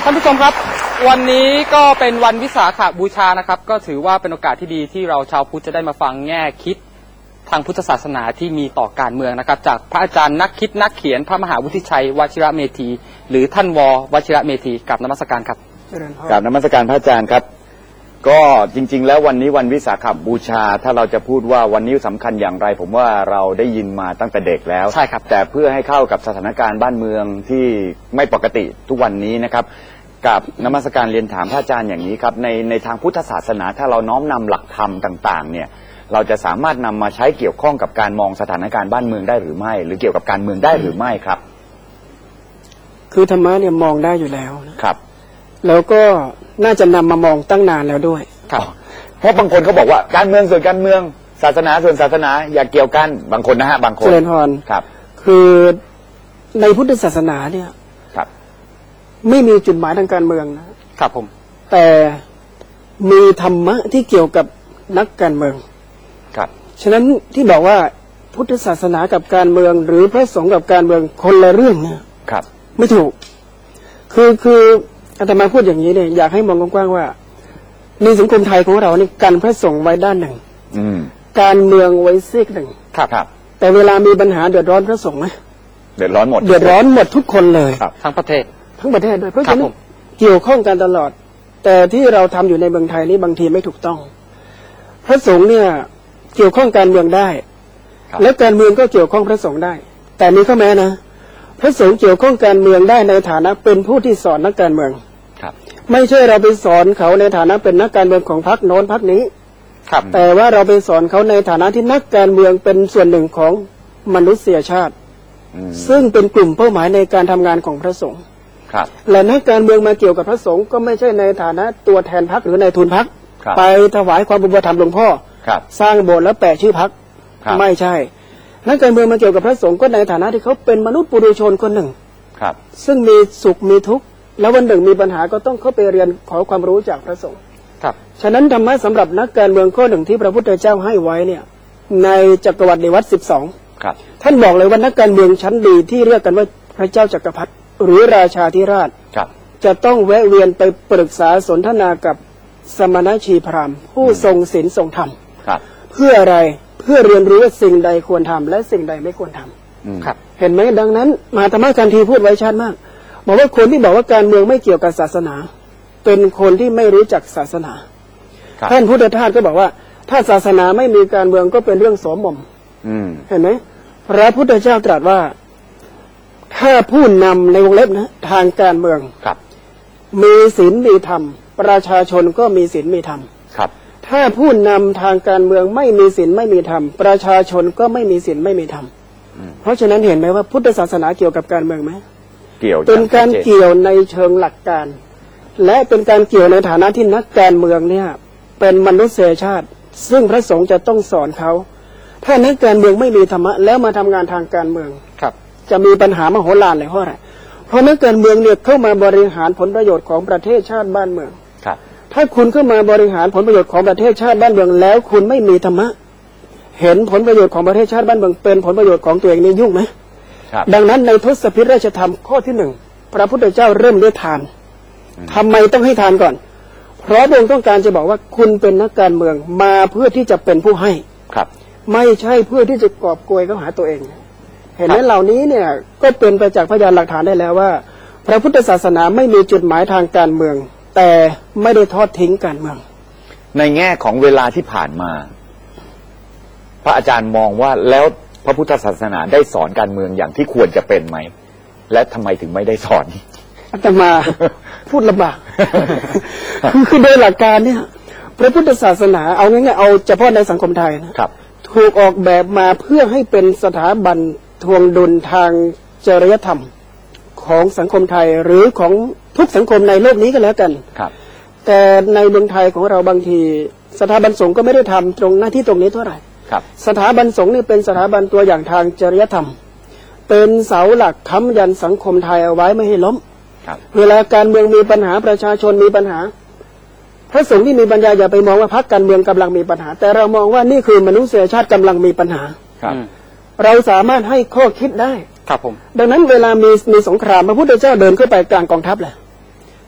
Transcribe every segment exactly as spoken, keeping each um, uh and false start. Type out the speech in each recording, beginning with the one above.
านผู้ชมครับวันนี้ก็เป็นวันวิสาขบูชานะครับก็ถือว่าเป็นโอกาสที่ดีที่เราชาวพุทธจะได้มาฟังแง่คิดทางพุทธศาสนาที่มีต่อการเมืองนะครับจากพระอาจารย์นักคิดนักเขียนพระมหาวุฒิชัยวชิระเมธีหรือท่านววชิระเมธีกราบนมัสการครับกราบนมัสการพระอาจารย์ครับก็จริงๆแล้ววันนี้วันวิสาขบูชาถ้าเราจะพูดว่าวันนี้สำคัญอย่างไรผมว่าเราได้ยินมาตั้งแต่เด็กแล้วใช่ครับแต่เพื่อให้เข้ากับสถานการณ์บ้านเมืองที่ไม่ปกติทุกวันนี้นะครับกับนมัสการเรียนถามพระอาจารย์อย่างนี้ครับในในทางพุทธศาสนาถ้าเราน้อมนำหลักธรรมต่างๆเนี่ยเราจะสามารถนำมาใช้เกี่ยวข้องกับการมองสถานการณ์บ้านเมืองได้หรือไม่หรือเกี่ยวกับการเมืองได้หรือไม่ครับคือธรรมะเนี่ยมองได้อยู่แล้วครับแล้วก็น่าจะนำมามองตั้งนานแล้วด้วยครับเพราะบางคนเขาบอกว่าการเมืองส่วนการเมืองศาสนาส่วนศาสนาอย่าเกี่ยวกันบางคนนะฮะบางคนเจริญพรครับคือในพุทธศาสนาเนี่ยครับไม่มีจุดหมายทางการเมืองนะครับผมแต่มีธรรมะที่เกี่ยวกับนักการเมืองครับฉะนั้นที่บอกว่าพุทธศาสนากับการเมืองหรือพระสงฆ์กับการเมืองคนละเรื่องนะครับไม่ถูกคือคืออาตมาพูดอย่างนี้เนี่ยอยากให้มองกว้างๆว่าในสังคมไทยของเรานี่กันพระสงฆ์ไว้ด้านหนึ่งการเมืองไว้ซีกหนึ่งครับครับแต่เวลามีปัญหาเดือดร้อนพระสงฆ์ไหมเดือดร้อนหมดเดือดร้อนหมดทุกคนเลยทั้งประเทศทั้งประเทศด้วยเพราะฉะนั้นเกี่ยวข้องกันตลอดแต่ที่เราทำอยู่ในเมืองไทยนี่บางทีไม่ถูกต้องพระสงฆ์เนี่ยเกี่ยวข้องการเมืองได้และการเมืองก็เกี่ยวข้องพระสงฆ์ได้แต่มีข้อแม้นะพระสงฆ์เกี่ยวข้องการเมืองได้ในฐานะเป็นผู้ที่สอนนักการเมืองไม่ใช่เราไปสอนเขาในฐานะเป็นนักการเมืองของพรรคโน้นพรรคนี้แต่ว่าเราไปสอนเขาในฐานะที่นักการเมืองเป็นส่วนหนึ่งของมนุษยชาติซึ่งเป็นกลุ่มเป้าหมายในการทำงานของพระสงฆ์และนักการเมืองมาเกี่ยวกับพระสงฆ์ก็ไม่ใช่ในฐานะตัวแทนพรรคหรือในทุนพรรคไปถวายความอุปถัมภ์หลวงพ่อสร้างโบสถ์แล้วแปะชื่อพรรคไม่ใช่นักการเมืองมาเกี่ยวกับพระสงฆ์ก็ในฐานะที่เขาเป็นมนุษย์ปุถุชนคนหนึ่งซึ่งมีสุขมีทุกข์แล้ววันหนึ่งมีปัญหาก็ต้องเข้าไปเรียนขอความรู้จากพระสงฆ์ครับฉะนั้นธรรมะสำหรับนักการเมืองข้อหนึ่งที่พระพุทธเจ้าให้ไว้เนี่ยในจักรวรรดิวัตรสิบสองท่านบอกเลยว่านักการเมืองชั้นดีที่เรียกกันว่าพระเจ้าจักรพรรดิหรือราชาธิราชจะต้องแวะเวียนไปปรึกษาสนทนากับสมณชีพราหมณ์ผู้ทรงศีลทรงธรรมเพื่ออะไรเพื่อเรียนรู้ว่าสิ่งใดควรทำและสิ่งใดไม่ควรทำครับเห็นไหมดังนั้นมหาธรรมการทีพูดไว้ชัดมากบอกว่าคนที่บอกว่าการเมืองไม่เกี่ยวกับศาสนาเป็นคนที่ไม่รู้จักศาสนาท่านพุทธทาสก็บอกว่าถ้าศาสนาไม่มีการเมืองก็เป็นเรื่องโสมมเห็นไหมพระพุทธเจ้าตรัสว่าถ้าผู้นำในวงเล็บนะทางการเมืองมีศีลมีธรรมประชาชนก็มีศีลมีธรรมถ้าผู้นำทางการเมืองไม่มีศีลไม่มีธรรมประชาชนก็ไม่มีศีลไม่มีธรรมเพราะฉะนั้นเห็นไหมว่าพุทธศาสนาเกี่ยวกับการเมืองไหมเกี่ยวเป็นการเกี่ยวในเชิงหลักการและเป็นการเกี่ยวในฐานะที่นักการเมืองเนี่ยเป็นมนุษยชาติซึ่งพระสงฆ์จะต้องสอนเขาถ้านักการเมืองไม่มีธรรมะแล้วมาทำงานทางการเมืองครับจะมีปัญหามโหฬารเลยเพราะอะไรเพราะนักการเมืองเนี่ยเข้ามาบริหารผลประโยชน์ของประเทศชาติบ้านเมืองครับถ้าคุณเข้ามาบริหารผลประโยชน์ของประเทศชาติบ้านเมืองแล้วคุณไม่มีธรรมะเห็นผลประโยชน์ของประเทศชาติบ้านเมืองเป็นผลประโยชน์ของตัวเองนี่ยุ่งไหมดังนั้นในทศพิธราชธรรมข้อที่หนึ่งพระพุทธเจ้าเริ่มด้วยทานทำไมต้องให้ทานก่อนเพราะพระองค์ต้องการจะบอกว่าคุณเป็นนักการเมืองมาเพื่อที่จะเป็นผู้ให้ครับไม่ใช่เพื่อที่จะกอบโกยเข้าหาตัวเองเห็นไหมเหล่านี้เนี่ยก็เป็นไปจากพยานหลักฐานได้แล้วว่าพระพุทธศาสนาไม่มีจุดหมายทางการเมืองแต่ไม่ได้ทอดทิ้งการเมืองในแง่ของเวลาที่ผ่านมาพระอาจารย์มองว่าแล้วพระพุทธศาสนาได้สอนการเมืองอย่างที่ควรจะเป็นไหมและทำไมถึงไม่ได้สอนอาตมาพูดลำบาก คือคือโดยหลักการเนี่ยพระพุทธศาสนาเอาง่ายๆเอาเฉพาะในสังคมไทยนะครับถูกออกแบบมาเพื่อให้เป็นสถาบันทวงดุลทางจริยธรรมของสังคมไทยหรือของทุกสังคมในโลกนี้ก็แล้วกันครับแต่ในเมืองไทยของเราบางทีสถาบันสงฆ์ก็ไม่ได้ทำตรงหน้าที่ตรงนี้เท่าไหร่สถาบันสงฆ์นี่เป็นสถาบันตัวอย่างทางจริยธรรมเป็นเสาหลักค้ำยันสังคมไทยเอาไว้ไม่ให้ล้มเวลาการเมืองมีปัญหาประชาชนมีปัญหาพระสงฆ์ที่มีปัญญาอย่าไปมองว่าพรรคการเมืองกำลังมีปัญหาแต่เรามองว่านี่คือมนุษยชาติกำลังมีปัญหาเราสามารถให้ข้อคิดได้ครับผมดังนั้นเวลามีมีสงครามพระพุทธเจ้าเดินเข้าไปกลางกองทัพแหละ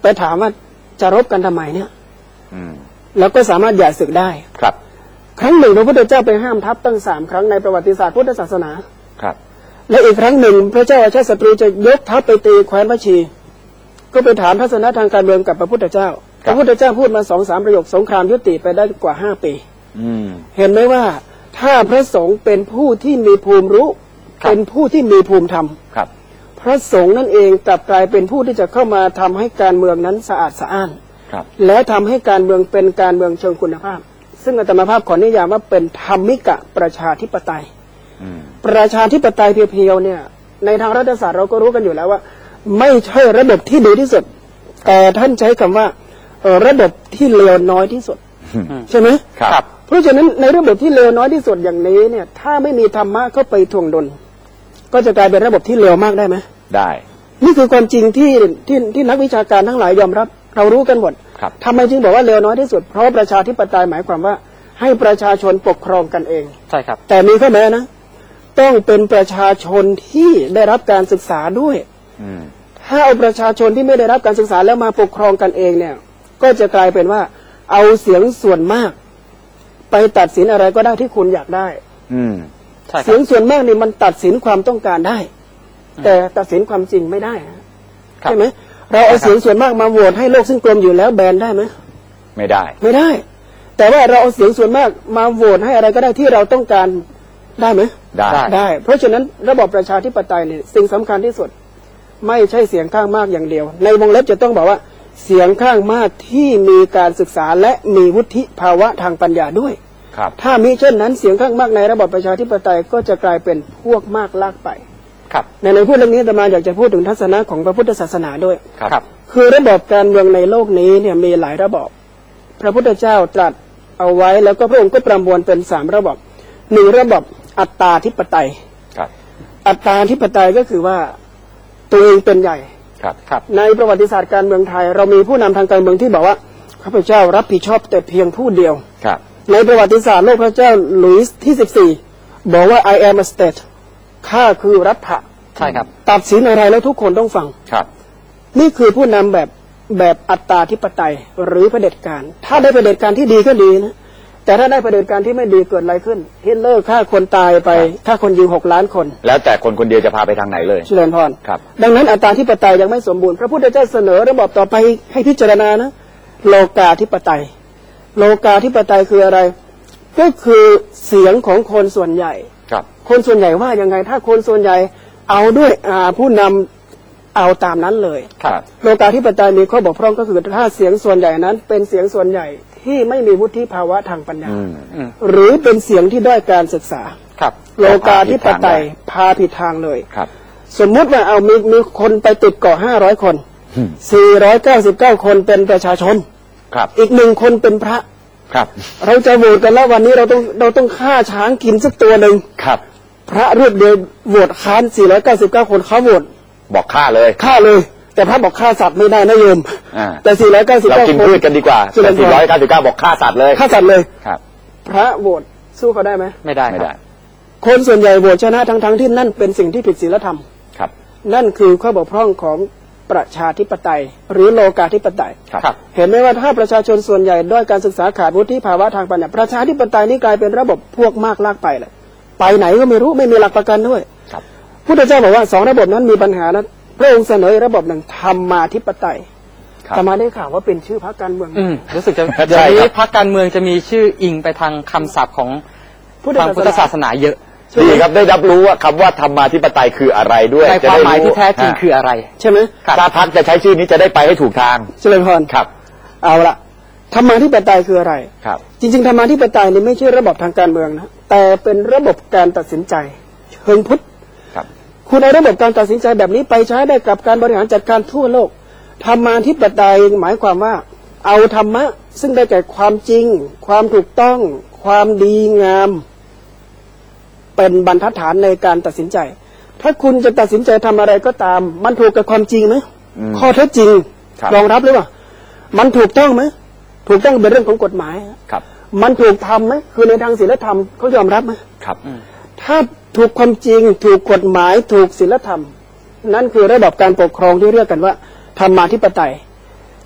ไปถามว่าจะรบกันทำไมเนี่ยอืมแล้วก็สามารถหย่าศึกได้ครับครั้งหนึ่งพระพุทธเจ้าไปห้ามทัพตั้งสามครั้งในประวัติศาสตร์พุทธศาสนาครับและอีกครั้งหนึ่งพระเจ้าอาชาติศัตรูจะยกทัพไปตีแคว้นวชีก็ไปถามทัศนะทางการเมืองกับพระพุทธเจ้าพระพุทธเจ้าพูดมาสองสามประโยคสงครามยุติไปได้กว่าห้าปีอืมเห็นไหมว่าถ้าพระสงฆ์เป็นผู้ที่มีภูมิรู้ครับเป็นผู้ที่มีภูมิธรรมครับพระสงฆ์นั่นเองกลับกลายเป็นผู้ที่จะเข้ามาทำให้การเมืองนั้นสะอาดสะอ้านครับและทำให้การเมืองเป็นการเมืองเชิงคุณภาพ ซึ่งอาตมาภาพขอนิยามว่าเป็นธรรมิกะประชาธิปไตยอืมประชาธิปไตยเพียวๆเนี่ยในทางรัฐศาสตร์เราก็รู้กันอยู่แล้วว่า ไม่ใช่ระบบที่ดีที่สุด แต่ท่านใช้คำว่าเอ่อระบบที่เลวน้อยที่สุด ใช่ไหมครับเพราะฉะนั้นในระบบที่เลวน้อยที่สุดอย่างนี้เนี่ยถ้าไม่มีธรรมะเข้าไปถ่วงดุลก็จะกลายเป็นระบบที่เลวมากได้ไหมได้นี่คือความจริงที่ที่ที่นักวิชาการทั้งหลายยอมรับเรารู้กันหมดครับทำไมจึงบอกว่าเลวน้อยที่สุดเพราะประชาธิปไตยหมายความว่าให้ประชาชนปกครองกันเองใช่ครับแต่มีข้อแม้นะต้องเป็นประชาชนที่ได้รับการศึกษาด้วยอืมถ้าเอาประชาชนที่ไม่ได้รับการศึกษาแล้วมาปกครองกันเองเนี่ยก็จะกลายเป็นว่าเอาเสียงส่วนมาก ไปตัดสินอะไรก็ได้ที่คุณอยากได้อืมใช่คเสีรัยบงส่วนมากนี่มันตัดสินความต้องการได้ แต่ตัดสินความจริงไม่ได้นะครับใช่ไหมเราเอาเสียงส่วนมากมาโหวตให้โลกซึ่งกลมอยู่แล้วแบนได้ไหมไม่ได้ไม่ได้ แต่ว่าเราเอาเสียงส่วนมากมาโหวตให้อะไรก็ได้ที่เราต้องการได้ไหมได้ได้ เพราะฉะนั้นระบบประชาธิปไตยเนี่ยสิ่งสำคัญที่สุด ไม่ใช่เสียงข้างมากอย่างเดียว ในวงเล็บจะต้องบอกว่าเสียงข้างมากที่มีการศึกษาและมีวุฒิภาวะทางปัญญาด้วยครับถ้ามิเช่นนั้นเสียงข้างมากในระบบประชาธิปไตยก็จะกลายเป็นพวกมากลากไปครับในในพูดเรื่องนี้อาตมาอยากจะพูดถึงทัศนะของพระพุทธศาสนาด้วยครับครับคือระบบการเมืองในโลกนี้เนี่ยมีหลายระบบ พระพุทธเจ้าตรัสเอาไว้แล้วก็พระองค์ก็ประมวลเป็นสามระบบหนึ่งระบบอัตตาธิปไตยครับอัตตาธิปไตยก็คือว่าตัวเองเป็นใหญ่ครับครับในประวัติศาสตร์การเมืองไทย เรามีผู้นำทางการเมืองที่บอกว่าข้าพเจ้ารับผิดชอบแต่เพียงผู้เดียวครับในประวัติศาสตร์โลกพระเจ้าหลุยส์ที่สิบสี่บอกว่า I am a state ข้าคือรัฐะใช่ครับตัดสินอะไรแล้วทุกคนต้องฟังครับนี่คือผู้นำแบบแบบอัตตาธิปไตยหรือเผด็จการ ถ้าได้เผด็จการที่ดีก็ดีนะแต่ถ้าได้เผด็จการที่ไม่ดีเกิดอะไรขึ้นฮิตเลอร์ฆ่าคนตายไปฆ่าคนยิงหกล้านคนแล้วแต่คนคนเดียวจะพาไปทางไหนเลยเจริญพรครับดังนั้นอัตตาธิปไตยยังไม่สมบูรณ์พระพุทธเจ้าเสนอระบบต่อไปให้พิจารณานะโลกาธิปไตย โลกาธิปไตยคืออะไร ก็คือเสียงของคนส่วนใหญ่ครับคนส่วนใหญ่ว่ายังไง ถ้าคนส่วนใหญ่เอาด้วยอ่าผู้นำเอาตามนั้นเลยครับโลกาธิปไตยมีข้อบกพร่องก็คือถ้าเสียงส่วนใหญ่นั้น เป็นเสียงส่วนใหญ่ที่ไม่มีวุฒิภาวะทางปัญญาอืมอืมหรือเป็นเสียงที่ด้อยการศึกษาครับโลกาธิปไตยพาผิดทางเลยครับสมมุติว่าเอามีมีคนไปติดเกาะห้าร้อยคนอืมสี่ร้อยเก้าสิบเก้าคนเป็นประชาชนครับอีกหนึ่งคนเป็นพระครับเราจะโหวตกันแล้ววันนี้เราต้องเราต้องฆ่าช้างกินสักตัวหนึ่งครับพระรูปเดียวโหวตค้านสี่ร้อยเก้าสิบเก้าคนเขาโหวตบอกฆ่าเลยฆ่าเลย แต่พระบอกฆ่าสัตว์ไม่ได้นะโยมอ่าแต่สี่ร้อยเก้าสิบเราเก้ากินคนพืชกันดีกว่าเจริแต่ญพรสี่ร้อยเก้าสิบเก้าบอกฆ่าสัตว์เลยฆ่าสัตว์เลยครับพระโหวตสู้เขาได้ไหมไม่ได้ไม่คได้รับคนส่วนใหญ่โหวตชนะทั้งทั้งๆที่นั่นเป็นสิ่งที่ผิดศีลธรรมครับนั่นคือข้อบกพร่องของประชาธิปไตย หรือโลกาธิปไตยครับครับเห็นไหมว่าถ้าประชาชนส่วนใหญ่ด้อยการศึกษาขาดวุฒิภาวะทางปัญญาประชาธิปไตยนี่กลายเป็นระบบพวกมากลากไปเลยไปไหนก็ไม่รู้ไม่มีหลักประกันด้วยครับพุทธเจ้าบอกว่าสองระบบนั้นมีปัญหานะพระองค์เสนอระบบหนึ่งธรรมาธิปไตยครับแต่มาได้ข่าวว่าเป็นชื่อพรรคการเมืองอืมรู้สึกจะใช่เดี๋ยวคนี้รับพรรคการเมืองจะมีชื่ออิงไปทางคำศัพท์ของทางพุทธศาสนาเยอะดีครับได้รับรู้ว่าคำว่าธรรมาธิปไตยคืออะไรด้วยในความหมายที่แท้จริงะคืออะไรใช่ไหมครับถ้าพักจะใช้ชื่อนี้จะได้ไปให้ถูกทางเจริญพรครับเอาละธรรมาธิปไตยคืออะไรครับจริงๆธรรมาธิปไตยนี่ไม่ใช่ระบบทางการเมืองนะแต่เป็นระบบการตัดสินใจเชิงพุทธครับคุณเอาระบบการตัดสินใจแบบนี้ไปใช้ได้กับการบริหารจัดการทั่วโลกธรรมาธิปไตยหมายความว่าเอาธรรมะซึ่งได้แก่ความจริง ความถูกต้อง ความดีงาม เป็นบรรทัดฐานในการตัดสินใจ ถ้าคุณจะตัดสินใจทำอะไรก็ตาม มันถูกกับความจริงไหมอืมข้อเท็จจริงครับรองรับหรือเปล่ามันถูกต้องไหมถูกต้องเป็นเรื่องของกฎหมายครับมันถูกทำไหมคือในทางศีลธรรมเขายอมรับไหมครับถ้าถูกความจริงถูกกฎหมายถูกศีลธรรม นั่นคือระดับการปกครองที่เรียกกันว่าธรรมาธิปไตย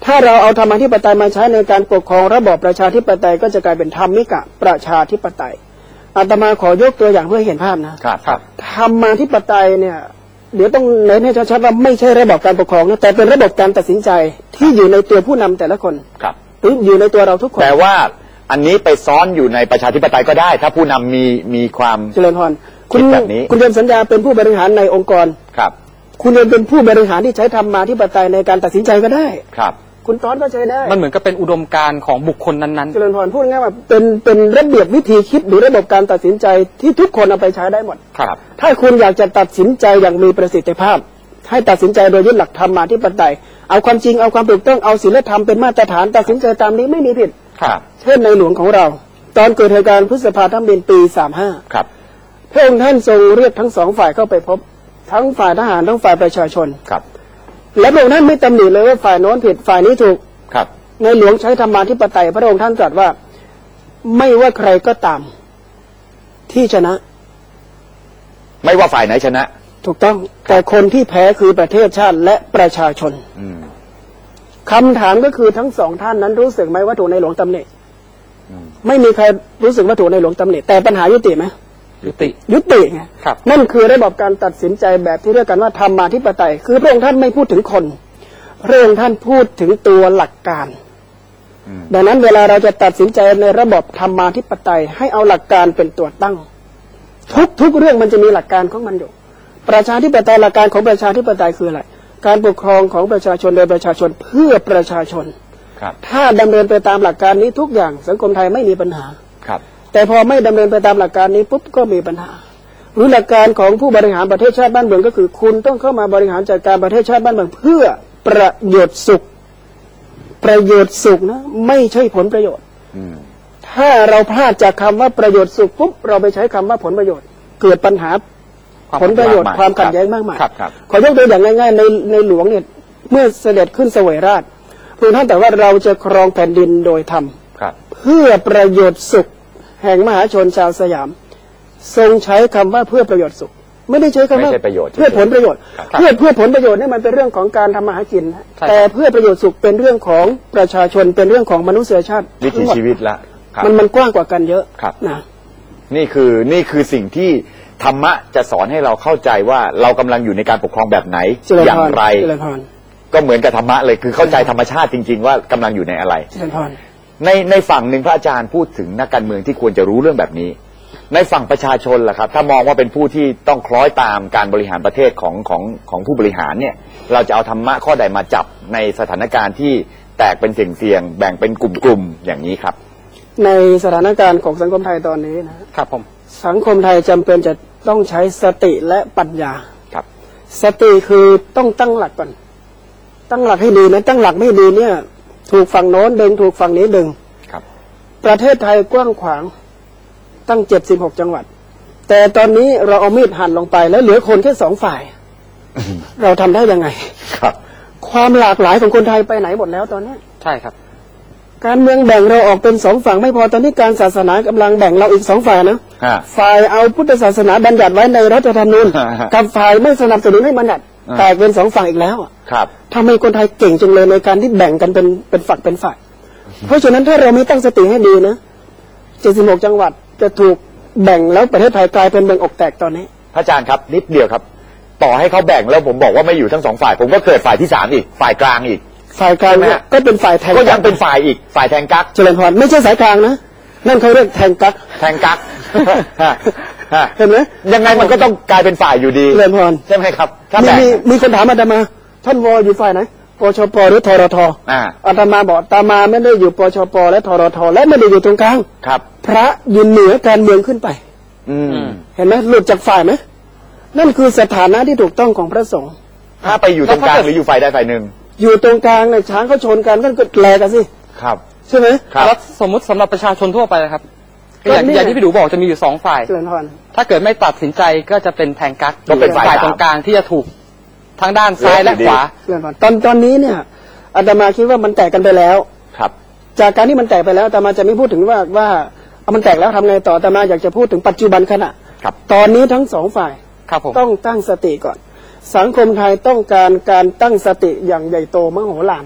ถ้าเราเอาธรรมาธิปไตยมาใช้ในการปกครองระบอบประชาธิปไตยก็จะกลายเป็นธรรมิกะประชาธิปไตยอาตมาขอยกตัวอย่างเพื่อให้เห็นภาพนะครับครับธรรมาธิปไตยเนี่ยเดี๋ยวต้องเน้นให้ชัดๆว่าไม่ใช่ระบบการปกครองนะแต่เป็นระบบการตัดสินใจที่อยู่ในตัวผู้นำแต่ละคนครับหรืออยู่ในตัวเราทุกคนแต่ว่าอันนี้ไปซ้อนอยู่ในประชาธิปไตยก็ได้ ถ้าผู้นำมีมีความเจริญพรคุณคิดแบบนี้คุณเรียนสัญญาเป็นผู้บริหารในองค์กรครับคุณเรียนเป็นผู้บริหารที่ใช้ธรรมาธิปไตยในการตัดสินใจก็ได้ครับคุณต้อนก็ใช้ได้มันเหมือนกับเป็นอุดมการณ์ของบุคคลนั้นเจริญพรพูดง่ายๆว่าเป็นเป็นระเบียบวิธีคิดหรือระบบการตัดสินใจที่ทุกคนเอาไปใช้ได้หมดๆ ครับถ้าคุณอยากจะตัดสินใจอย่างมีประสิทธิภาพ ให้ตัดสินใจโดยยึดหลักธรรมาธิปไตยเอาความจริงเอาความถูกต้องเอาศีลธรรมเป็นมาตรฐานตัดสินใจตามนี้ไม่มีผิดครับเช่นในหลวงของเรา ตอนเกิดเหตุการณ์พฤษภาธมิฬปีสามห้าครับพระองค์ท่านทรงเรียกทั้งสองฝ่ายเข้าไปพบทั้งฝ่ายทหารทั้งฝ่ายประชาชนครับและพระองค์ท่านไม่ตำหนิเลยว่าฝ่ายโน้นผิดฝ่ายนี้ถูกครับในหลวงใช้ธรรมาธิปไตยพระองค์ท่านตรัสว่าไม่ว่าใครก็ตามที่ชนะไม่ว่าฝ่ายไหนชนะถูกต้องแต่คนที่แพ้คือประเทศชาติและประชาชนอืมคำถามก็คือทั้งสองท่านนั้นรู้สึกไหมว่าถูกในหลวงตำหนิอืมไม่มีใครรู้สึกว่าถูกในหลวงตำหนิแต่ปัญหายุติไหมยุติยุติไงครับนั่นคือระบบการตัดสินใจแบบที่เรียกกันว่าธรรมาธิปไตยคือพระองค์ท่านไม่พูดถึงคนพระองค์ท่านพูดถึงตัวหลักการอืมดังนั้นเวลาเราจะตัดสินใจในระบบธรรมาธิปไตยให้เอาหลักการเป็นตัวตั้ง ทุกทุกเรื่องมันจะมีหลักการของมันอยู่ประชาธิปไตยหลักการของประชาธิปไตยคืออะไรการปกครองของประชาชนโดยประชาชนเพื่อประชาชนครับถ้าดำเนินไปตามหลักการนี้ทุกอย่างสังคมไทยไม่มีปัญหาครับแต่พอไม่ดำเนินไปตามหลักการนี้ปุ๊บก็มีปัญหาหรือหลักการของผู้บริหารประเทศชาติบ้านเมืองก็คือคุณต้องเข้ามาบริหารจัดการประเทศชาติบ้านเมืองเพื่อประโยชน์สุขประโยชน์สุขนะไม่ใช่ผลประโยชน์อืมถ้าเราพลาดจากคำว่าประโยชน์สุขปุ๊บเราไปใช้คำว่าผลประโยชน์ เกิดปัญหาผลประโยชน์ความขัดแย้งมากมายครับครับขอยกตัวอย่างง่ายๆในในหลวงเนี่ยเมื่อเสด็จขึ้นเสวยราชพระองค์ท่านแต่ว่าเราจะครองแผ่นดินโดยธรรมครับเพื่อประโยชน์สุขแห่งมหาชนชาวสยาม ทรงใช้คำว่าเพื่อประโยชน์สุข ไม่ได้ใช้คำว่าไม่ใช่ประโยชน์เพื่อผลประโยชน์ครับเพื่อเพื่อผลประโยชน์นี่มันเป็นเรื่องของการทำมาหากินนะใช่ครับแต่เพื่อประโยชน์สุขเป็นเรื่องของประชาชนเป็นเรื่องของมนุษยชาติวิถีทั้งหมดชีวิตละครับมันมันกว้างกว่ากันเยอะครับนะนี่คือนี่คือสิ่งที่ธรรมะจะสอนให้เราเข้าใจว่าเรากำลังอยู่ในการปกครองแบบไหนเจริญอย่างพรไรเจริญพรก็เหมือนกับธรรมะเลยคือเข้าใจธรรมชาติจริง ๆ ว่ากำลังอยู่ในอะไรเจริญพรในในฝั่งหนึ่งพระอาจารย์พูดถึงนักการเมืองที่ควรจะรู้เรื่องแบบนี้ ในฝั่งประชาชนล่ะครับ ถ้ามองว่าเป็นผู้ที่ต้องคล้อยตามการบริหารประเทศของของของผู้บริหารเนี่ย เราจะเอาธรรมะข้อใดมาจับในสถานการณ์ที่แตกเป็นเสี่ยงๆแบ่งเป็นกลุ่มๆอย่างนี้ครับในสถานการณ์ของสังคมไทยตอนนี้นะครับผมสังคมไทยจำเป็นจะต้องใช้สติและปัญญาครับสติคือต้องตั้งหลักก่อนตั้งหลักให้ดีนะตั้งหลักไม่ดีเนี่ยถูกฝั่งโน้นดึงถูกฝั่งนี้ดึงครับประเทศไทยกว้างขวางตั้งเจ็ดสิบหกจังหวัด แต่ตอนนี้เราเอามีดหั่นลงไปแล้วเหลือคนแค่สองฝ่าย เราทำได้ยังไงครับความหลากหลายของคนไทยไปไหนหมดแล้วตอนนี้ใช่ครับการเมืองแบ่งเราออกเป็นสองฝั่งไม่พอตอนนี้การศาสนากำลังแบ่งเราอีกสองฝ่ายนะฮะฝ่ายเอาพุทธศาสนาบัญญัติไว้ในรัฐธรรมนูญฮะกับฝ่ายไม่สนับสนุนให้บัญญัติอ่าแตกเป็นสองฝั่งอีกแล้วอะครับทำไมคนไทยเก่งจังเลยในการที่แบ่งกันเป็นเป็นฝักเป็นฝ่าย เพราะฉะนั้นถ้าเราไม่ตั้งสติให้ดีนะเจ็ดสิบหกจังหวัดจะถูกแบ่งแล้วประเทศไทยกลายเป็นเมืองอกแตกตอนนี้พระอาจารย์ครับนิดเดียวครับ ต่อให้เขาแบ่งแล้วผมบอกว่าไม่อยู่ทั้งสองฝ่าย ผมก็เกิดฝ่ายที่สามอีกฝ่ายกลางอีกฝ่ายกลางใช่ไหมเนี่ยฮะก็เป็นฝ่ายแทงก็กัยังเป็นฝ่ายอีกฝ่ายแทงกักเจริญพรไม่ใช่สายกลางนะนั่นเขาเรียกแทงกักแทงกัก ฮะฮะเห็นไหมยังไงมันก็ต้องกลายเป็นฝ่ายอยู่ดีเจริญพรใช่ไหมครับถ้ามีแบ่งมีมีคนถามอาตมา ท่านวออยู่ฝ่ายไหนปชปหรือทรทอ่าอาตมาบอกอาตมาไม่ได้อยู่ปชปและทรทและไม่ได้อยู่ตรงกลางครับพระยืนเหนือการเมืองขึ้นไปอืมเห็นไหมหลุดจากฝ่ายไหมนั่นคือสถานะที่ถูกต้องของพระสงฆ์ถ้าไปอยู่ตรงกลางหรืออยู่ฝ่ายใดฝ่ายหนึ่งอยู่ตรงกลางเนี่ยช้างเขาชนกันก็แลกันสิครับใช่ไหมครับแล้วสมมุติสำหรับประชาชนทั่วไปนะครับก็อย่างเนี่ยอย่างที่พี่ดูบอกจะมีอยู่สองฝ่ายเจริญพรถ้าเกิดไม่ตัดสินใจก็จะเป็นแทงกักก็เป็นฝ่ายฝ่ายสามตรงกลางที่จะถูกทั้งด้านซ้ายและขวาเจริญพรตอนตอนนี้เนี่ยอาตมาคิดว่ามันแตกกันไปแล้วครับจากการที่มันแตกไปแล้วอาตมาจะไม่พูดถึงว่าว่าเอามันแตกแล้วทำไงต่ออาตมาอยากจะพูดถึงปัจจุบันขณะครับตอนนี้ทั้งสองฝ่ายครับผมต้องตั้งสติก่อน สังคมไทยต้องการการตั้งสติอย่างใหญ่โตมโหฬาร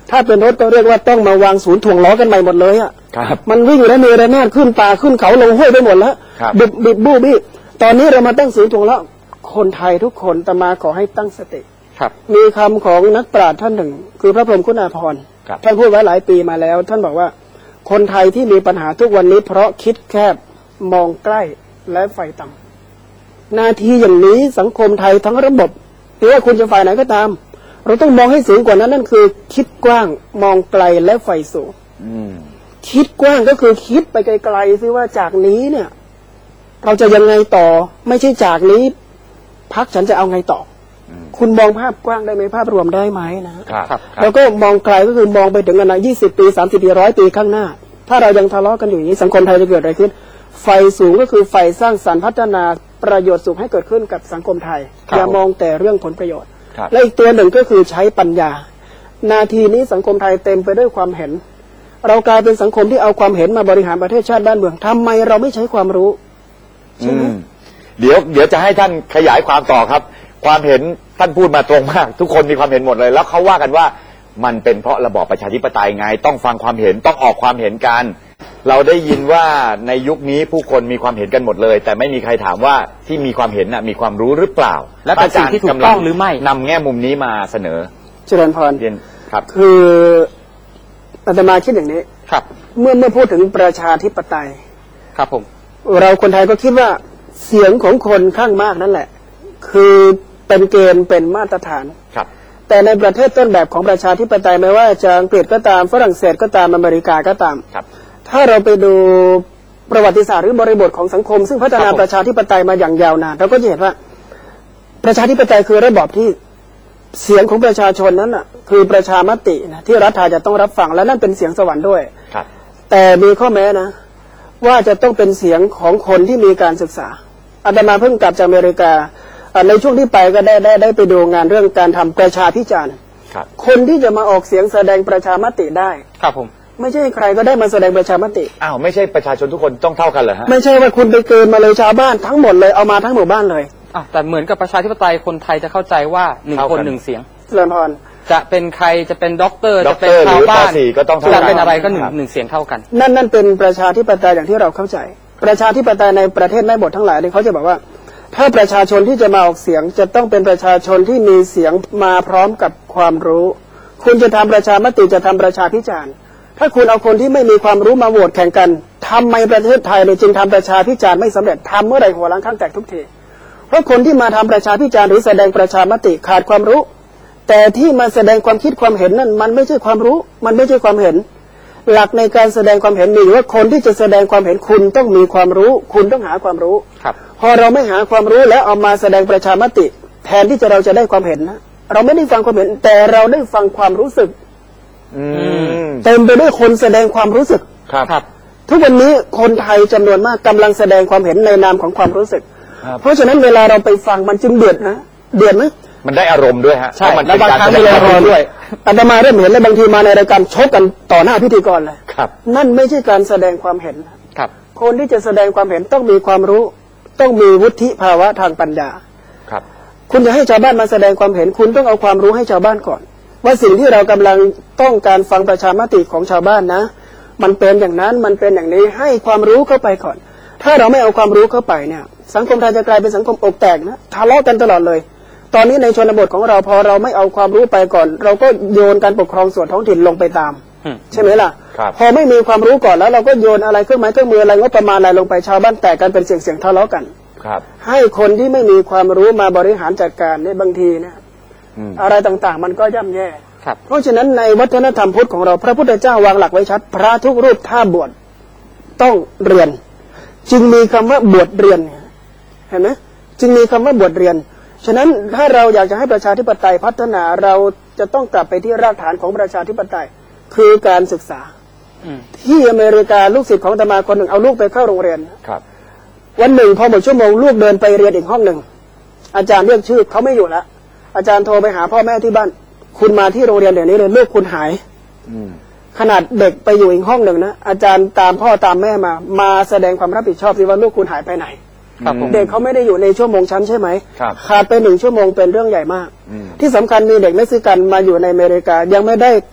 ถ้าเป็นรถก็เรียกว่าต้องมาวางศูนย์ถ่วงล้อกันใหม่หมดเลยอ่ะครับมันวิ่งแล้วมีระนาดขึ้นป่าขึ้นเขาลงห้วยไปหมดแล้วครับบิดบิดบู้บี้ตอนนี้เรามาตั้งศูนย์ถ่วงล้อคนไทยทุกคนตมาขอให้ตั้งสติครับมีคำของนักปราชญ์ท่านหนึ่ง คือพระพรหมคุณาภรณ์ครับท่านพูดไว้หลายปีมาแล้ว ท่านบอกว่าคนไทยที่มีปัญหาทุกวันนี้เพราะคิดแคบมองใกล้และไฟต่ำหน้าที่อย่างนี้สังคมไทยทั้งระบบไม่ว่าคุณจะฝ่ายไหนก็ตาม เราต้องมองให้สูงกว่านั้นนั่นคือคิดกว้างมองไกลและไฟสูงอืมคิดกว้างก็คือคิดไปไกลๆซิว่าจากนี้เนี่ย เราจะยังไงต่อ ไม่ใช่จากนี้พักฉันจะเอาไงต่ออคุณมองภาพกว้างได้ไหมภาพรวมได้ไหมนะครับครับแล้วก็มองไกลก็คือมองไปถึงอนาคตยี่สิบปีสามสิบปีร้อยปีข้างหน้า ถ้าเรายังทะเลาะกันอยู่อย่างนี้สังคมไทยจะเกิดอะไรขึ้น ไฟสูงก็คือไฟสร้างสรรค์พัฒนาประโยชน์สุขให้เกิดขึ้นกับสังคมไทยครับอย่ามองแต่เรื่องผลประโยชน์ครับและอีกตัวหนึ่งก็คือใช้ปัญญา นาทีนี้สังคมไทยเต็มไปด้วยความเห็น เรากลายเป็นสังคมที่เอาความเห็นมาบริหารประเทศชาติบ้านเมืองทำไมเราไม่ใช้ความรู้ใช่ไหมอืมเดี๋ยวเดี๋ยวจะให้ท่านขยายความต่อครับ ความเห็นท่านพูดมาตรงมาก ทุกคนมีความเห็นหมดเลย แล้วเขาว่ากันว่ามันเป็นเพราะระบอบประชาธิปไตยไงต้องฟังความเห็นต้องออกความเห็นกัน เราได้ยินว่าในยุคนี้ผู้คนมีความเห็นกันหมดเลย แต่ไม่มีใครถามว่าที่มีความเห็นน่ะมีความรู้หรือเปล่าและเป็นสิ่งที่ถูกต้องหรือไม่นำแง่มุมนี้มาเสนอเจริญพรเรียนครับคืออาตมาคิดอย่างนี้ครับเมื่อเมื่อพูดถึงประชาธิปไตยครับผมเราคนไทยก็คิดว่าเสียงของคนข้างมากนั่นแหละ คือเป็นเกณฑ์เป็นมาตรฐานครับแต่ในประเทศต้นแบบของประชาธิปไตยไม่ว่าจะอังกฤษก็ตามฝรั่งเศสก็ตามอเมริกาก็ตามครับถ้าเราไปดูประวัติศาสตร์หรือบริบทของสังคม ซึ่งพัฒนาประชาธิปไตยมาอย่างยาวนานเราก็จะเห็นว่าประชาธิปไตยคือระบอบที่เสียงของประชาชนนั้นน่ะคือประชามตินะที่รัฐจะต้องรับฟังและนั่นเป็นเสียงสวรรค์ด้วยครับแต่มีข้อแม้นะ ว่าจะต้องเป็นเสียงของคนที่มีการศึกษาอาตมาเพิ่งกลับจากอเมริกาอ่าในช่วงที่ไปก็ได้ได้ได้ไปดูงานเรื่องการทำประชาพิจารณ์ครับคนที่จะมาออกเสียงแสดงประชามติได้ครับผมไม่ใช่ใครก็ได้มาแสดงประชามติอ้าวไม่ใช่ประชาชนทุกคนต้องเท่ากันเหรอฮะไม่ใช่ว่าคุณไปเกินมาเลยชาวบ้านทั้งหมดเลยเอามาทั้งหมู่บ้านเลยอ่ะแต่เหมือนกับประชาธิปไตยคนไทยจะเข้าใจว่าหนึ่งเท่าคนกันหนึ่งเสียงเจริญพรจะเป็นใครจะเป็นด็อกเตอร์ด็จะอกเป็เตนอร์หชารืวอปบ้านสี่ก็ต้องเท่าจะกัเป็นนอะไรก็หนึ่งครับหนึ่งเสียงเท่ากันนั่นนั่นเป็นประชาธิปไตยอย่างที่เราเข้าใจ ประชาธิปไตยในประเทศแม่บททั้งหลายเนี่ยเขาจะบอกว่า ถ้าประชาชนที่จะมาออกเสียงจะต้องเป็นประชาชนที่มีเสียงมาพร้อมกับความรู้ คุณจะทำประชามติจะทำประชาพิจารณ์ถ้าคุณเอาคนที่ไม่มีความรู้มาโหวตแข่งกันทำไมประเทศไทยเลยจึงทำประชาพิจารณ์ไม่สำเร็จทำเมื่อไหร่หัวล้างข้างแตกทุกทีเพราะคนที่มาทำประชาพิจารณ์หรือแสดงประชามติขาดความรู้ แต่ที่มาแสดงความคิดความเห็นนั่นมันไม่ใช่ความรู้ มันไม่ใช่ความเห็น หลักในการแสดงความเห็นมีอยู่ว่าคนที่จะแสดงความเห็นคุณต้องมีความรู้ คุณต้องหาความรู้ครับพอเราไม่หาความรู้แล้วเอามาแสดงประชามติ แทนที่จะเราจะได้ความเห็นนะเราไม่ได้ฟังความเห็น แต่เราได้ฟังความรู้สึกอืมเต็มไปด้วยคนแสดงความรู้สึกครับครับทุกวันนี้คนไทยจำนวนมากกำลังแสดงความเห็นในนามของความรู้สึกครับเพราะฉะนั้นเวลาเราไปฟังมันจึงเดือดนะเดือดไหมมันได้อารมณ์ด้วยฮะใช่เพระมันแล้วเป็นบางการครั้งแสดมีงอารมณ์ด้วยอาตมาเริ่มเห็นและบางทีมาในรายการชกกันต่อหน้าพิธีกรเลยครับนั่นไม่ใช่การแสดงความเห็นครับคนที่จะแสดงความเห็นต้องมีความรู้ ต้องมีวุฒิภาวะทางปัญญาครับคุณจะให้ชาวบ้านมาแสดงความเห็น คุณต้องเอาความรู้ให้ชาวบ้านก่อน ว่าสิ่งที่เรากำลังต้องการฟังประชามติของชาวบ้านนะ มันเป็นอย่างนั้นมันเป็นอย่างนี้ให้ความรู้เข้าไปก่อน ถ้าเราไม่เอาความรู้เข้าไปเนี่ย สังคมไทยจะกลายเป็นสังคมอกแตกนะทะเลาะกันตลอดเลย ตอนนี้ในชนบทของเราพอเราไม่เอาความรู้ไปก่อน เราก็โยนการปกครองส่วนท้องถิ่นลงไปตามอืมใช่ไหมล่ะครับพอไม่มีความรู้ก่อนแล้วเราก็โยนอะไรเครื่องไม้เครื่องมืออะไรงบประมาณอะไรลงไปชาวบ้านแตกกันเป็นเสียงเสียงทะเลาะกันครับให้คนที่ไม่มีความรู้มาบริหารจัดการเนี่ยบางทีเนี่ยอืมอะไรต่างๆ มันก็ย่ำแย่ครับเพราะฉะนั้นในวัฒนธรรมพุทธของเราพระพุทธเจ้าวางหลักไว้ชัด พระทุกรูปถ้าบวชต้องเรียน จึงมีคำว่าบวชเรียนเห็นไหมจึงมีคำว่าบวชเรียนฉะนั้นถ้าเราอยากจะให้ประชาธิปไตยพัฒนาเราจะต้องกลับไปที่รากฐานของประชาธิปไตยคือการศึกษาอืมที่อเมริกาลูกศิษย์ของอาตมาคนหนึ่งเอาลูกไปเข้าโรงเรียนครับวันหนึ่งพอหมดชั่วโมงลูกเดินไปเรียนอีกห้องหนึ่งอาจารย์เรียกชื่อเขาไม่อยู่แล้วอาจารย์โทรไปหาพ่อแม่ที่บ้านคุณมาที่โรงเรียนเดี๋ยวนี้เลยลูกคุณหายอืมขนาดเด็กไปอยู่อีกห้องหนึ่งนะอาจารย์ตามพ่อตามแม่มามาแสดงความรับผิดชอบสิว่าลูกคุณหายไปไหนครับผมเด็กเขาไม่ได้อยู่ในชั่วโมงชั้นใช่ไหมครับขาดไปหนึ่งชั่วโมงเป็นเรื่องใหญ่มากอืมที่สำคัญมีเด็กเม็กซิกันมาอยู่ในอเมริกายังไม่ได้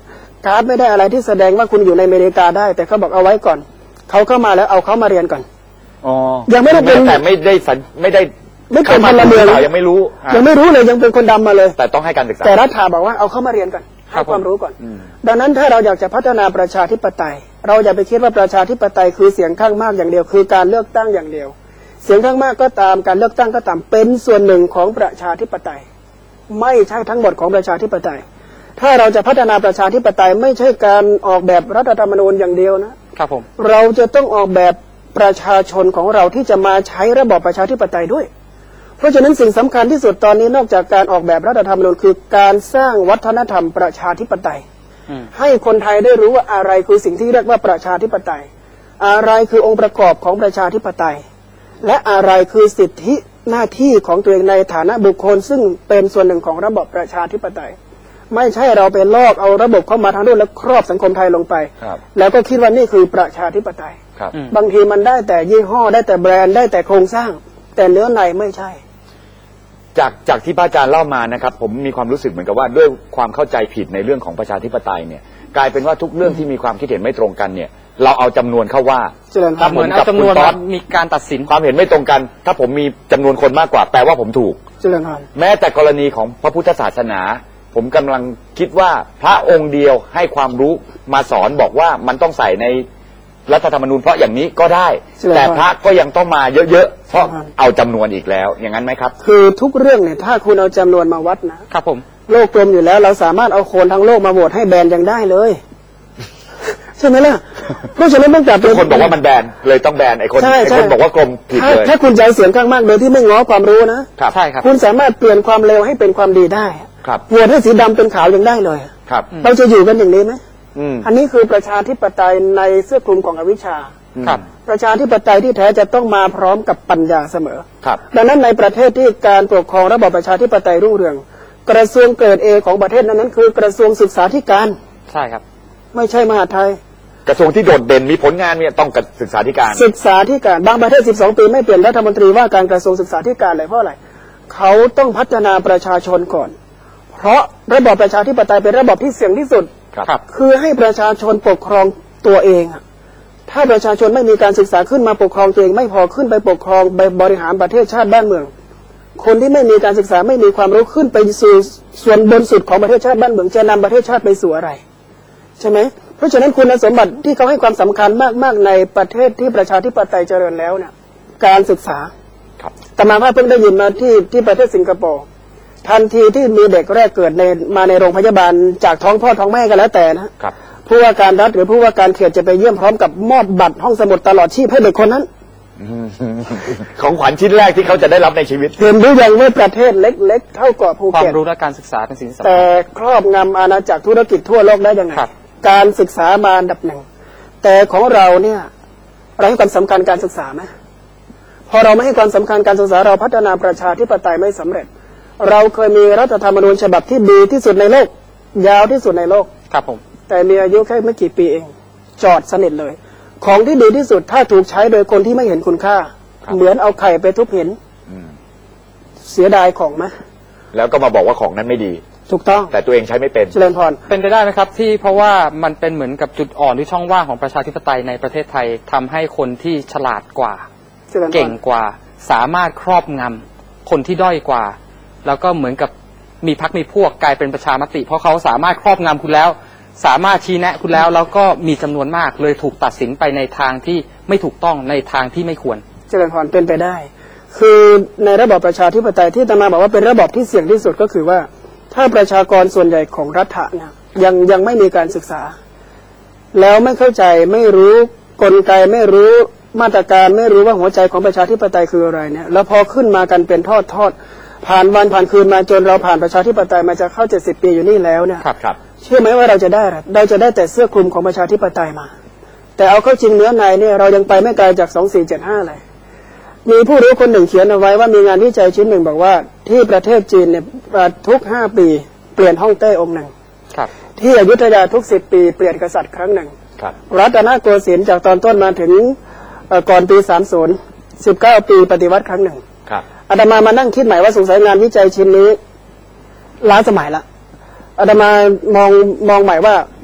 การ์ดไม่ได้อะไรที่แสดงว่าคุณอยู่ในอเมริกาได้ แต่เขาบอกเอาไว้ก่อนเขาเข้ามาแล้วเอาเขามาเรียนก่อนอ๋อยังไม่ได้เป็นแต่ไม่ได้สัญไม่ได้ไม่เป็นพลเมืองยังไม่รู้ยังไม่รู้เลยยังเป็นคนดำมาเลยแต่ต้องให้การศึกษาแต่รัฐาบอกว่าเอาเข้ามาเรียนก่อนให้ความรู้ก่อนดังนั้นถ้าเราอยากจะพัฒนาประชาธิปไตยเราอย่าไปคิดว่าประชาธิปไตยคือเสียงข้างมากอย่างเดียวคือการเลือกตั้งอย่างเดียวเสียงข้างมากก็ตามการเลือกตั้งก็ตามเป็นส่วนหนึ่งของประชาธิปไตยไม่ใช่ทั้งหมดของประชาธิปไตยถ้าเราจะพัฒนาประชาธิปไตยไม่ใช่การออกแบบรัฐธรรมนูญอย่างเดียวนะครับผมเราจะต้องออกแบบประชาชนของเราที่จะมาใช้ระบอบประชาธิปไตยด้วยเพราะฉะนั้นสิ่งสำคัญที่สุดตอนนี้นอกจากการออกแบบรัฐธรรมนูญคือการสร้างวัฒนธรรมประชาธิปไตยให้คนไทยได้รู้ว่าอะไรคือสิ่งที่เรียกว่าประชาธิปไตยอะไรคือองค์ประกอบของประชาธิปไตยและอะไรคือสิทธิหน้าที่ของตัวเองในฐานะบุคคลซึ่งเป็นส่วนหนึ่งของระบบประชาธิปไตยไม่ใช่เราไปลอกเอาระบบเข้ามาทางนู้นแล้วครอบสังคมไทยลงไปแล้วก็คิดว่านี่คือประชาธิปไตยบางทีมันได้แต่ยี่ห้อได้แต่แบรนด์ได้แต่โครงสร้างแต่เนื้อในไม่ใช่จากจากที่พระอาจารย์เล่ามานะครับผมมีความรู้สึกเหมือนกับว่าด้วยความเข้าใจผิดในเรื่องของประชาธิปไตยเนี่ยกลายเป็นว่าทุกเรื่องที่มีความคิดเห็นไม่ตรงกันเนี่ยเราเอาจำนวนเข้าว่าถ้าเหมือนเอาจำนวนมีการตัดสินความเห็นไม่ตรงกันถ้าผมมีจำนวนคนมากกว่าแปลว่าผมถูกแม้แต่กรณีของพระพุทธศาสนาผมกำลังคิดว่าพระองค์เดียวให้ความรู้มาสอนบอกว่ามันต้องใส่ในรัฐธรรมนูญเพราะอย่างนี้ก็ได้แต่พระก็ยังต้องมาเยอะๆเพราะเอาจำนวนอีกแล้วอย่างนั้นไหมครับคือทุกเรื่องเนี่ยถ้าคุณเอาจำนวนมาวัดนะครับผมโลกกลมอยู่แล้วเราสามารถเอาคนทั้งโลกมาโหวตให้แบนยังได้เลยใช่ไหมล่ะเพราะฉะนั้นตั้งแต่ทุกคนบอกว่ามันแบนเลยต้องแบนไอ้คนไอ้คนบอกว่ากลมผิดเลยถ้าคุณใจเสียงข้างมากโดยที่ไม่ง้อความรู้นะใช่ครับคุณสามารถเปลี่ยนความเลวให้เป็นความดีได้โหวตให้สีดำเป็นขาวยังได้เลยครับเราจะอยู่กันอย่างนี้ไหมอันนี้คือประชาธิปไตยในเสื้อคลุมของอวิชชาครับประชาธิปไตยที่แท้จะต้องมาพร้อมกับปัญญาเสมอครับดังนั้นในประเทศที่การปกครองระบอบประชาธิปไตยรุ่งเรืองกระทรวงเกิดเองของประเทศนั้นนั้นคือกระทรวงศึกษาธิการใช่ครับไม่ใช่มหาดไทยกระทรวงที่โดดเด่นมีผลงานเนี่ยต้องศึกษาธิการศึกษาธิการบางประเทศสิบสองปีไม่เปลี่ยนรัฐมนตรีว่าการกระทรวงศึกษาธิการเลยเพราะอะไรเขาต้องพัฒนาประชาชนก่อนเพราะระบอบประชาธิปไตยเป็นระบอบที่เสี่ยงที่สุดครับคือให้ประชาชนปกครองตัวเองถ้าประชาชนไม่มีการศึกษาขึ้นมาปกครองตัวเองไม่พอขึ้นไปปกครองไปบริหารประเทศชาติบ้านเมืองคนที่ไม่มีการศึกษาไม่มีความรู้ขึ้นไปสู่ส่วนบนสุดของประเทศชาติบ้านเมืองจะนำประเทศชาติไปสู่อะไรใช่ไหมเพราะฉะนั้นคุณสมบัติที่เขาให้ความสำคัญมากๆในประเทศที่ประชาธิปไตยเจริญแล้วเนี่ยการศึกษาแต่มาว่าเพิ่งได้ยินมาที่ที่ประเทศสิงคโปร์ทันทีที่มีเด็กแรกเกิดในมาในโรงพยาบาลจากท้องพ่อท้องแม่กันแล้วแต่นะครับผู้ว่าการรัฐหรือผู้ว่าการเขตจะไปเยี่ยมพร้อมกับมอบบัตรห้องสมุดตลอดชีพให้เด็กคนนั้นของขวัญชิ้นแรกที่เขาจะได้รับในชีวิตเห็นหรือยังว่าประเทศเล็กๆเท่าเกาะภูเก็ตความรู้และการศึกษาเป็นสิ่งสำคัญแต่ครอบงำอาณาจักรธุรกิจทั่วโลกได้ยังไงการศึกษามาอันดับหนึ่งแต่ของเราเนี่ยเราให้ความสำคัญการศึกษาไหมพอเราไม่ให้ความสำคัญการศึกษาเราพัฒนาประชาธิปไตยไม่สำเร็จเราเคยมีรัฐธรรมนูญฉบับที่ดีที่สุดในโลกยาวที่สุดในโลกครับผมแต่มีอายุแค่ไม่กี่ปีเองจอดสนิทเลยของที่ดีที่สุดถ้าถูกใช้โดยคนที่ไม่เห็นคุณค่าเหมือนเอาไข่ไปทุบหินเสียดายของไหมแล้วก็มาบอกว่าของนั้นไม่ดีถูกต้องแต่ตัวเองใช้ไม่เป็นเจริญพรเป็นไปได้ไหมครับที่เพราะว่ามันเป็นเหมือนกับจุดอ่อนหรือช่องว่างของประชาธิปไตยในประเทศไทยทำให้คนที่ฉลาดกว่าเก่งกว่าสามารถครอบงำคนที่ด้อยกว่าแล้วก็เหมือนกับมีพรรคมีพวกกลายเป็นประชามติเพราะเขาสามารถครอบงำคุณแล้วสามารถชี้แนะคุณแล้วแล้วก็มีจำนวนมากเลยถูกตัดสินไปในทางที่ไม่ถูกต้องในทางที่ไม่ควรเจริญพรเป็นไปได้คือในระบอบประชาธิปไตยที่อาตมาบอกว่าเป็นระบอบที่เสี่ยงที่สุดก็คือว่าถ้าประชากรส่วนใหญ่ของรัฐเนี่ยยังยังไม่มีการศึกษาแล้วไม่เข้าใจไม่รู้กลไกไม่รู้มาตรการไม่รู้ว่าหัวใจของประชาธิปไตยคืออะไรเนี่ยแล้วพอขึ้นมากันเป็นทอดทอดผ่านวันผ่านคืนมาจนเราผ่านประชาธิปไตยมาจะเข้าเจ็ดสิบปีอยู่นี่แล้วเนี่ยเชื่อไหมว่าเราจะได้เราจะได้แต่เสื้อคลุมของประชาธิปไตยมาแต่เอาเข้าจริงเนื้อในเนี่ยเรายังไปไม่ไกลจากสองสี่เจ็ดห้าเลยมีผู้รู้คนหนึ่งเขียนเอาไว้ว่ามีงานวิจัยชิ้นหนึ่งบอกว่าที่ประเทศจีนเนี่ยทุกห้าปีเปลี่ยนฮ่องเต้องค์หนึ่งที่อยุธยาทุกสิบปีเปลี่ยนกษัตริย์ครั้งหนึ่งรัตนโกสินทร์จากตอนต้นมาถึงก่อนปีสามสิบ สิบเก้าปีปฏิวัติครั้งหนึ่งอาตมามานั่งคิดใหม่ว่าสงสัยงานวิจัยชิ้นนี้ล้าสมัยละอาตมามองมองใหม่ว่า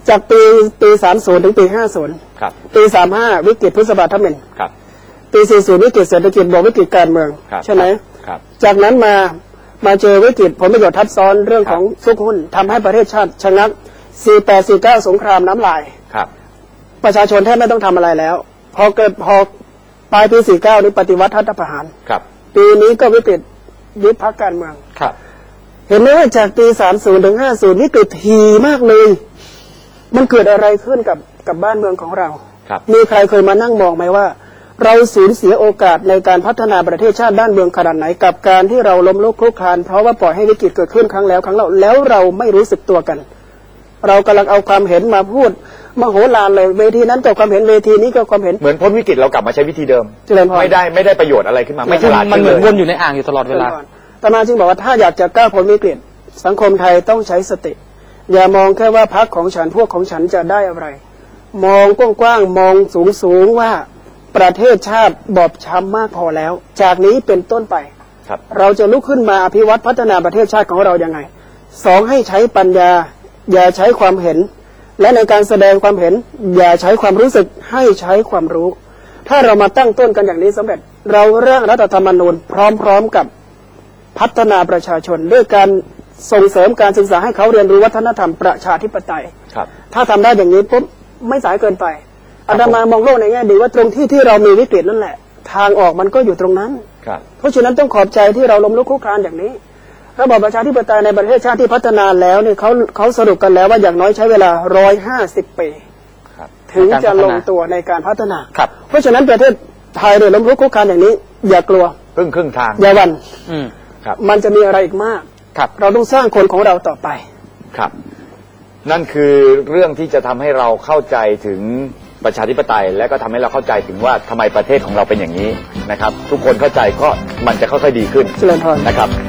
จากปีปีสามสิบถึงปีห้าสิบครับปีสามห้าวิกฤตพฤษภาธมิฬครับปีสี่สิบวิกฤตเศรษฐกิจบวกวิกฤตการเมืองครับใช่ไหมครับจากนั้นมามาเจอวิกฤตผลประโยชน์ทับซ้อนเรื่องของซุกหุ้นทำให้ประเทศชาติชะงักสี่แปด สี่เก้าสงครามน้ำลายครับประชาชนแทบไม่ต้องทำอะไรแล้ว พอเกิดพอปลายปีสี่เก้านี้ปฏิวัติรัฐประหารครับปีนี้ก็วิกฤตยึดพรรคการเมืองครับเห็นไหมว่าจากปีสามสิบถึงห้าสิบวิกฤตทีมากเลย มันเกิดอะไรขึ้นกับกับบ้านเมืองของเราครับมีใครเคยมานั่งมองไหมว่า เราสูญเสียโอกาสในการพัฒนาประเทศชาติด้านเมืองขนาดไหนกับการที่เราล้มลุกคลุกคลานเพราะว่าปล่อยให้วิกฤตเกิดขึ้นครั้งแล้วครั้งเล่าแล้วเราไม่รู้สึกตัวกัน เรากำลังเอาความเห็นมาพูดมโหฬารเลยเวทีนั้นก็ความเห็นเวทีนี้ก็ความเห็นเหมือนพ้นวิกฤตเรากลับมาใช้วิธีเดิมเจริญพรไม่ได้ไม่ได้ประโยชน์อะไรขึ้นมาไม่ฉลาดมันขึ้นเหมืเลอนยวนอยู่ในอ่างอยู่ตลอดเวลาแต่มาจึงบอกว่าถ้าอยากจะก้าวพ้นวิกฤตสังคมไทยต้องใช้สติ อย่ามองแค่ว่าพรรคของฉันพวกของฉันจะได้อะไร มองกว้างๆมองสูงๆว่าประเทศชาติบอบช้ำมากพอแล้ว จากนี้เป็นต้นไปครับเราจะลุกขึ้นมาอภิวัตพัฒนาประเทศชาติของเราอย่างไงสองให้ใช้ปัญญาอย่าใช้ความเห็น และในการแสดงความเห็นอย่าใช้ความรู้สึกให้ใช้ความรู้ ถ้าเรามาตั้งต้นกันอย่างนี้สำเร็จเราร่างรัฐธรรมนูญพร้อมๆกับพัฒนาประชาชนด้วยการส่งเสริมการศึกษาให้เขาเรียนรู้วัฒนธรรมประชาธิปไตยครับถ้าทำได้อย่างนี้ปุ๊บไม่สายเกินไปอาตมามองโลกในแง่ดีว่าตรงที่ที่เรามีวิกฤตนั่นแหละ ทางออกมันก็อยู่ตรงนั้นครับเพราะฉะนั้นต้องขอบใจที่เราล้มลุกคลุกคลานอย่างนี้ระบอบประชาธิปไตยในประเทศชาติที่พัฒนาแล้วเนี่ยเขาเขาสรุปกันแล้วว่าอย่างน้อยใช้เวลาร้อยห้าสิบปีครับถึงจะลงตัวในการพัฒนาครับเพราะฉะนั้นประเทศไทยเนี่ยล้มลุกคลุกคลานอย่างนี้ อย่ากลัวครึ่งครึ่งทางอย่าหวั่นอืมครับมันจะมีอะไรอีกมากครับเราต้องสร้างคนของเราต่อไปครับ นั่นคือเรื่องที่จะทำให้เราเข้าใจถึงประชาธิปไตย และก็ทำให้เราเข้าใจถึงว่าทำไมประเทศของเราเป็นอย่างนี้นะครับ ทุกคนเข้าใจก็มันจะค่อยๆดีขึ้นเจริญพรนะครับ